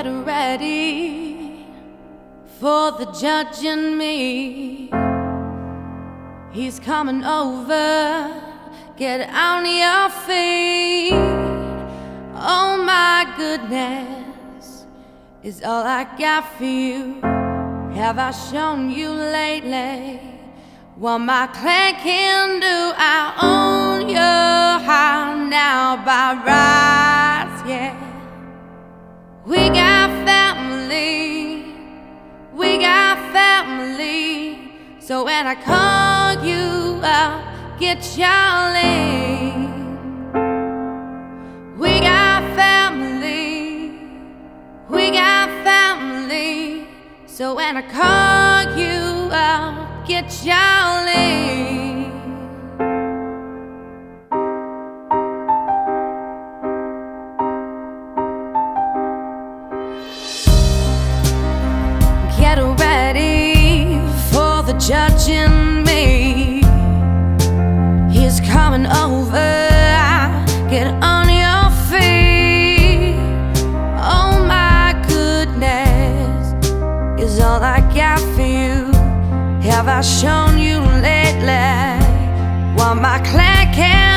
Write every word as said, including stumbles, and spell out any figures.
Get ready for the judge and me. He's coming over. Get on your feet. Oh my goodness, is all I got for you. Have I shown you lately what my clan can do? I own your heart now by rights, yeah. We got family, we got family. So when I call you out, get Charlie. We got family, we got family. So when I call you out, get Charlie. Get ready for the judge and me. He's coming over. Get on your feet. Oh my goodness, is all I got for you. Have I shown you lately what my clan can